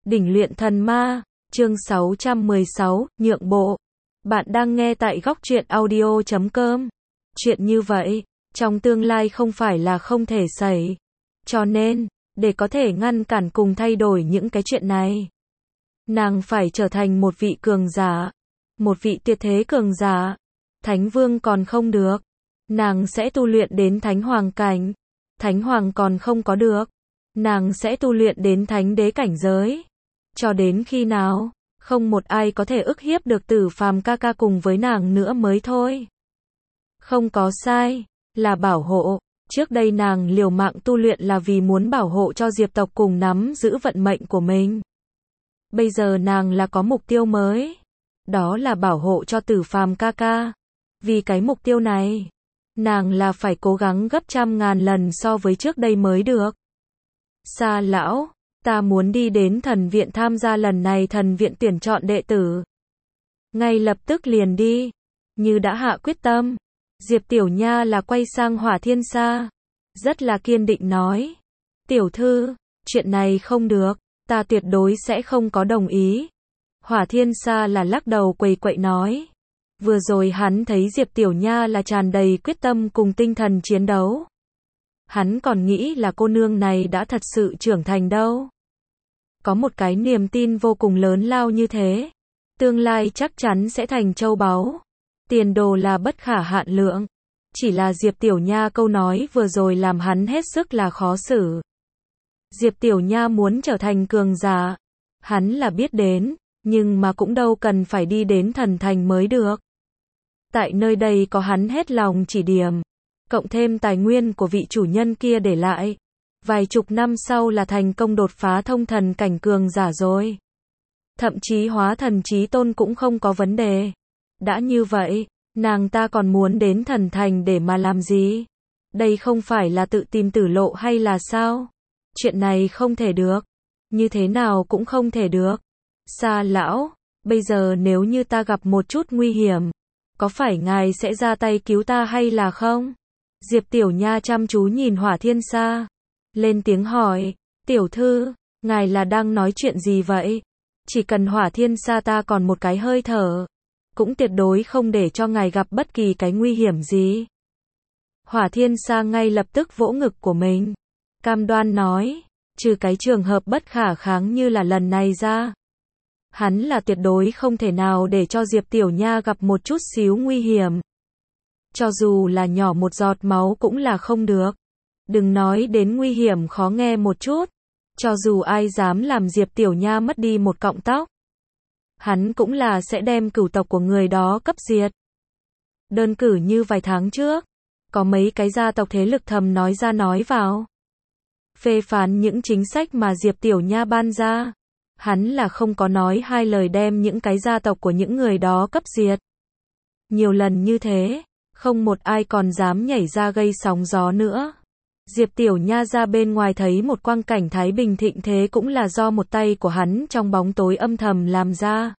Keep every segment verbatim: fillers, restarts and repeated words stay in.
Đỉnh luyện thần ma, chương sáu trăm mười sáu, nhượng bộ. Bạn đang nghe tại góc truyện audio chấm com. Chuyện như vậy, trong tương lai không phải là không thể xảy. Cho nên, để có thể ngăn cản cùng thay đổi những cái chuyện này, nàng phải trở thành một vị cường giả. Một vị tuyệt thế cường giả. Thánh vương còn không được. Nàng sẽ tu luyện đến thánh hoàng cảnh. Thánh hoàng còn không có được. Nàng sẽ tu luyện đến thánh đế cảnh giới. Cho đến khi nào, không một ai có thể ức hiếp được Tử Phàm ca ca cùng với nàng nữa mới thôi. Không có sai, là bảo hộ. Trước đây nàng liều mạng tu luyện là vì muốn bảo hộ cho Diệp tộc cùng nắm giữ vận mệnh của mình. Bây giờ nàng là có mục tiêu mới. Đó là bảo hộ cho Tử Phàm ca ca. Vì cái mục tiêu này, nàng là phải cố gắng gấp trăm ngàn lần so với trước đây mới được. Sa lão, ta muốn đi đến thần viện tham gia lần này thần viện tuyển chọn đệ tử. Ngay lập tức liền đi. Như đã hạ quyết tâm. Diệp Tiểu Nha là quay sang Hỏa Thiên Sa. Rất là kiên định nói. Tiểu thư, chuyện này không được. Ta tuyệt đối sẽ không có đồng ý. Hỏa Thiên Sa là lắc đầu quầy quậy nói. Vừa rồi hắn thấy Diệp Tiểu Nha là tràn đầy quyết tâm cùng tinh thần chiến đấu. Hắn còn nghĩ là cô nương này đã thật sự trưởng thành đâu. Có một cái niềm tin vô cùng lớn lao như thế. Tương lai chắc chắn sẽ thành châu báu. Tiền đồ là bất khả hạn lượng. Chỉ là Diệp Tiểu Nha câu nói vừa rồi làm hắn hết sức là khó xử. Diệp Tiểu Nha muốn trở thành cường giả. Hắn là biết đến, nhưng mà cũng đâu cần phải đi đến thần thành mới được. Tại nơi đây có hắn hết lòng chỉ điểm. Cộng thêm tài nguyên của vị chủ nhân kia để lại. Vài chục năm sau là thành công đột phá thông thần cảnh cường giả rồi. Thậm chí hóa thần chí tôn cũng không có vấn đề. Đã như vậy, nàng ta còn muốn đến thần thành để mà làm gì? Đây không phải là tự tìm tử lộ hay là sao? Chuyện này không thể được. Như thế nào cũng không thể được. Sa lão, bây giờ nếu như ta gặp một chút nguy hiểm, có phải ngài sẽ ra tay cứu ta hay là không? Diệp Tiểu Nha chăm chú nhìn Hỏa Thiên Sa. Lên tiếng hỏi, tiểu thư, ngài là đang nói chuyện gì vậy? Chỉ cần Hỏa Thiên Sa ta còn một cái hơi thở, cũng tuyệt đối không để cho ngài gặp bất kỳ cái nguy hiểm gì. Hỏa Thiên Sa ngay lập tức vỗ ngực của mình. Cam đoan nói, trừ cái trường hợp bất khả kháng như là lần này ra. Hắn là tuyệt đối không thể nào để cho Diệp Tiểu Nha gặp một chút xíu nguy hiểm. Cho dù là nhỏ một giọt máu cũng là không được. Đừng nói đến nguy hiểm khó nghe một chút. Cho dù ai dám làm Diệp Tiểu Nha mất đi một cọng tóc, hắn cũng là sẽ đem cửu tộc của người đó cấp diệt. Đơn cử như vài tháng trước, có mấy cái gia tộc thế lực thầm nói ra nói vào. Phê phán những chính sách mà Diệp Tiểu Nha ban ra. Hắn là không có nói hai lời đem những cái gia tộc của những người đó cấp diệt. Nhiều lần như thế, không một ai còn dám nhảy ra gây sóng gió nữa. Diệp Tiểu Nha ra bên ngoài thấy một quang cảnh thái bình thịnh thế cũng là do một tay của hắn trong bóng tối âm thầm làm ra.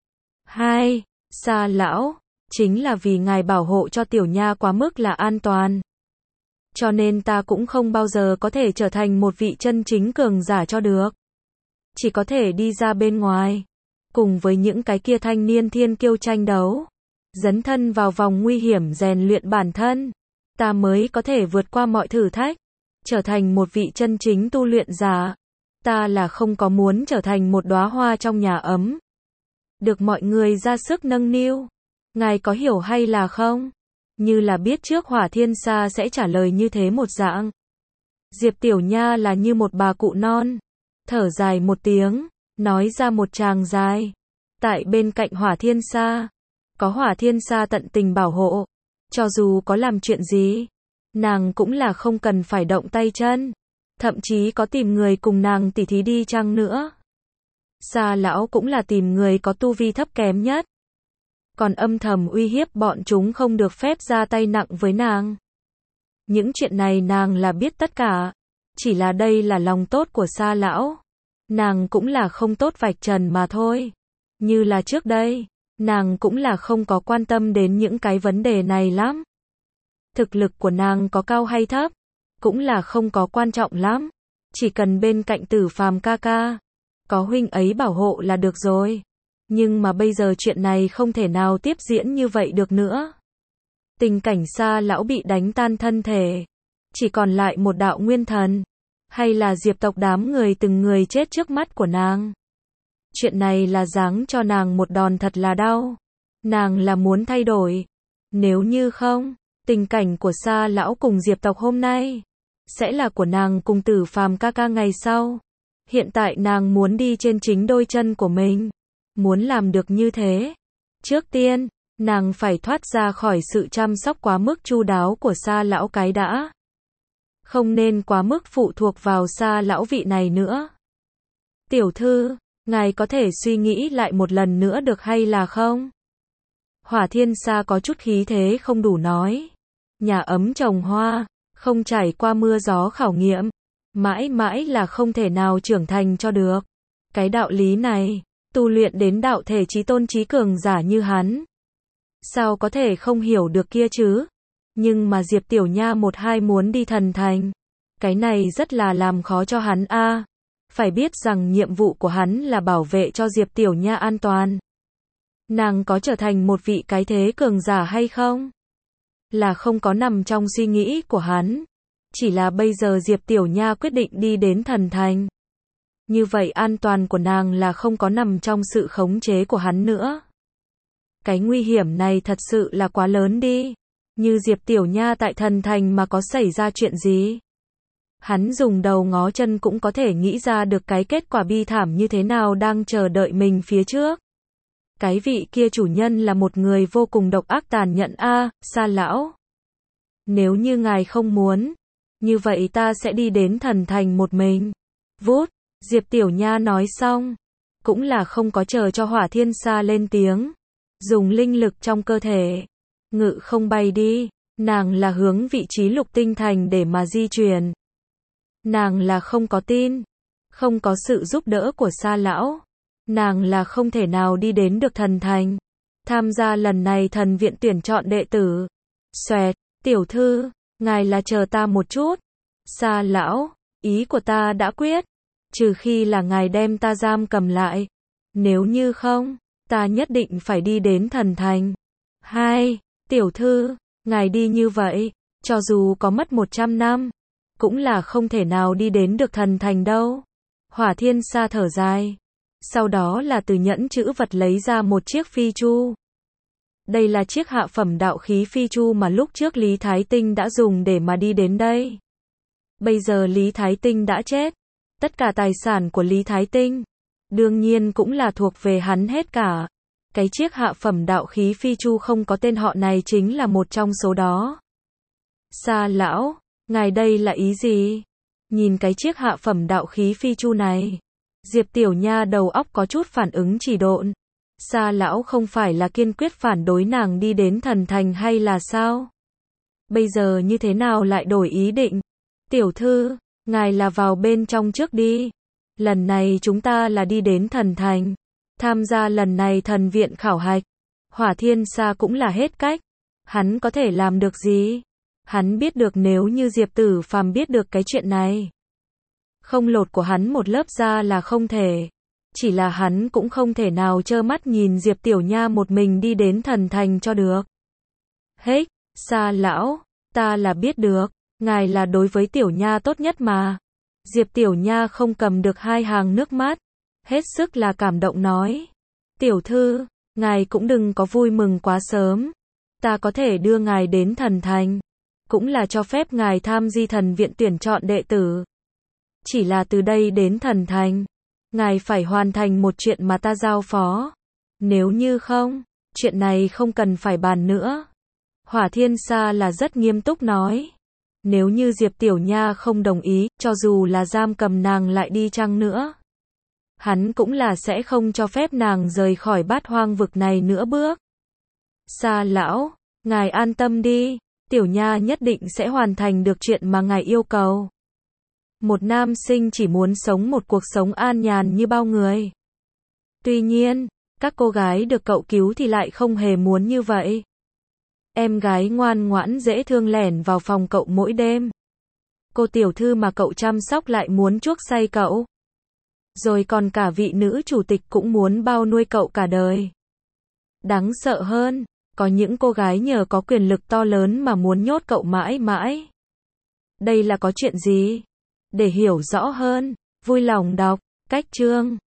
Hai, Sa lão, chính là vì ngài bảo hộ cho Tiểu Nha quá mức là an toàn. Cho nên ta cũng không bao giờ có thể trở thành một vị chân chính cường giả cho được. Chỉ có thể đi ra bên ngoài, cùng với những cái kia thanh niên thiên kiêu tranh đấu. Dấn thân vào vòng nguy hiểm rèn luyện bản thân. Ta mới có thể vượt qua mọi thử thách. Trở thành một vị chân chính tu luyện giả. Ta là không có muốn trở thành một đóa hoa trong nhà ấm. Được mọi người ra sức nâng niu. Ngài có hiểu hay là không? Như là biết trước Hỏa Thiên Sa sẽ trả lời như thế một dạng. Diệp Tiểu Nha là như một bà cụ non. Thở dài một tiếng, nói ra một tràng dài. Tại bên cạnh Hỏa Thiên Sa, có Hỏa Thiên Sa tận tình bảo hộ. Cho dù có làm chuyện gì, nàng cũng là không cần phải động tay chân. Thậm chí có tìm người cùng nàng tỉ thí đi chăng nữa. Sa lão cũng là tìm người có tu vi thấp kém nhất. Còn âm thầm uy hiếp bọn chúng không được phép ra tay nặng với nàng. Những chuyện này nàng là biết tất cả. Chỉ là đây là lòng tốt của Sa lão. Nàng cũng là không tốt vạch trần mà thôi. Như là trước đây, nàng cũng là không có quan tâm đến những cái vấn đề này lắm. Thực lực của nàng có cao hay thấp, cũng là không có quan trọng lắm. Chỉ cần bên cạnh Tử Phàm ca ca, có huynh ấy bảo hộ là được rồi. Nhưng mà bây giờ chuyện này không thể nào tiếp diễn như vậy được nữa. Tình cảnh Sa lão bị đánh tan thân thể, chỉ còn lại một đạo nguyên thần, hay là Diệp tộc đám người từng người chết trước mắt của nàng. Chuyện này là giáng cho nàng một đòn thật là đau. Nàng là muốn thay đổi. Nếu như không, tình cảnh của Sa lão cùng Diệp tộc hôm nay sẽ là của nàng cùng Tử Phàm ca ca ngày sau. Hiện tại nàng muốn đi trên chính đôi chân của mình. Muốn làm được như thế, trước tiên, nàng phải thoát ra khỏi sự chăm sóc quá mức chu đáo của Sa lão cái đã. Không nên quá mức phụ thuộc vào Sa lão vị này nữa. Tiểu thư, ngài có thể suy nghĩ lại một lần nữa được hay là không? Hỏa Thiên Sa có chút khí thế không đủ nói. Nhà ấm trồng hoa, không trải qua mưa gió khảo nghiệm, mãi mãi là không thể nào trưởng thành cho được. Cái đạo lý này, tu luyện đến đạo thể chí tôn chí cường giả như hắn, sao có thể không hiểu được kia chứ? Nhưng mà Diệp Tiểu Nha một hai muốn đi thần thành, cái này rất là làm khó cho hắn a. À, phải biết rằng nhiệm vụ của hắn là bảo vệ cho Diệp Tiểu Nha an toàn. Nàng có trở thành một vị cái thế cường giả hay không? Là không có nằm trong suy nghĩ của hắn. Chỉ là bây giờ Diệp Tiểu Nha quyết định đi đến thần thành. Như vậy an toàn của nàng là không có nằm trong sự khống chế của hắn nữa. Cái nguy hiểm này thật sự là quá lớn đi. Như Diệp Tiểu Nha tại thần thành mà có xảy ra chuyện gì? Hắn dùng đầu ngó chân cũng có thể nghĩ ra được cái kết quả bi thảm như thế nào đang chờ đợi mình phía trước. Cái vị kia chủ nhân là một người vô cùng độc ác tàn nhẫn a. À, Sa lão. Nếu như ngài không muốn, như vậy ta sẽ đi đến thần thành một mình. Vút, Diệp Tiểu Nha nói xong, cũng là không có chờ cho Hỏa Thiên Sa lên tiếng. Dùng linh lực trong cơ thể, ngự không bay đi, nàng là hướng vị trí Lục Tinh Thành để mà di chuyển. Nàng là không có tin, không có sự giúp đỡ của Sa lão, nàng là không thể nào đi đến được thần thành. Tham gia lần này thần viện tuyển chọn đệ tử. Xoẹt, tiểu thư, ngài là chờ ta một chút. Sa lão, ý của ta đã quyết, trừ khi là ngài đem ta giam cầm lại. Nếu như không, ta nhất định phải đi đến thần thành. Hai, tiểu thư, ngài đi như vậy, cho dù có mất một trăm năm, cũng là không thể nào đi đến được thần thành đâu. Hỏa Thiên Sa thở dài. Sau đó là từ nhẫn chữ vật lấy ra một chiếc phi chu. Đây là chiếc hạ phẩm đạo khí phi chu mà lúc trước Lý Thái Tinh đã dùng để mà đi đến đây. Bây giờ Lý Thái Tinh đã chết. Tất cả tài sản của Lý Thái Tinh, đương nhiên cũng là thuộc về hắn hết cả. Cái chiếc hạ phẩm đạo khí phi chu không có tên họ này chính là một trong số đó. Sa lão, ngài đây là ý gì? Nhìn cái chiếc hạ phẩm đạo khí phi chu này, Diệp Tiểu Nha đầu óc có chút phản ứng chỉ độn. Sa lão không phải là kiên quyết phản đối nàng đi đến thần thành hay là sao? Bây giờ như thế nào lại đổi ý định? Tiểu thư, ngài là vào bên trong trước đi. Lần này chúng ta là đi đến thần thành, tham gia lần này thần viện khảo hạch. Hỏa Thiên Sa cũng là hết cách. Hắn có thể làm được gì? Hắn biết được nếu như Diệp Tử Phàm biết được cái chuyện này, không lột của hắn một lớp da là không thể. Chỉ là hắn cũng không thể nào trơ mắt nhìn Diệp Tiểu Nha một mình đi đến thần thành cho được. Hếch, Sa lão, ta là biết được, ngài là đối với Tiểu Nha tốt nhất mà. Diệp Tiểu Nha không cầm được hai hàng nước mắt, hết sức là cảm động nói. Tiểu thư, ngài cũng đừng có vui mừng quá sớm. Ta có thể đưa ngài đến thần thành, cũng là cho phép ngài tham di thần viện tuyển chọn đệ tử. Chỉ là từ đây đến thần thành, ngài phải hoàn thành một chuyện mà ta giao phó. Nếu như không, chuyện này không cần phải bàn nữa. Hỏa Thiên Sa là rất nghiêm túc nói. Nếu như Diệp Tiểu Nha không đồng ý, cho dù là giam cầm nàng lại đi chăng nữa, hắn cũng là sẽ không cho phép nàng rời khỏi bát hoang vực này nữa bước. Sa lão, ngài an tâm đi, Tiểu Nha nhất định sẽ hoàn thành được chuyện mà ngài yêu cầu. Một nam sinh chỉ muốn sống một cuộc sống an nhàn như bao người. Tuy nhiên, các cô gái được cậu cứu thì lại không hề muốn như vậy. Em gái ngoan ngoãn dễ thương lẻn vào phòng cậu mỗi đêm. Cô tiểu thư mà cậu chăm sóc lại muốn chuốc say cậu. Rồi còn cả vị nữ chủ tịch cũng muốn bao nuôi cậu cả đời. Đáng sợ hơn, có những cô gái nhờ có quyền lực to lớn mà muốn nhốt cậu mãi mãi. Đây là có chuyện gì? Để hiểu rõ hơn, vui lòng đọc cách chương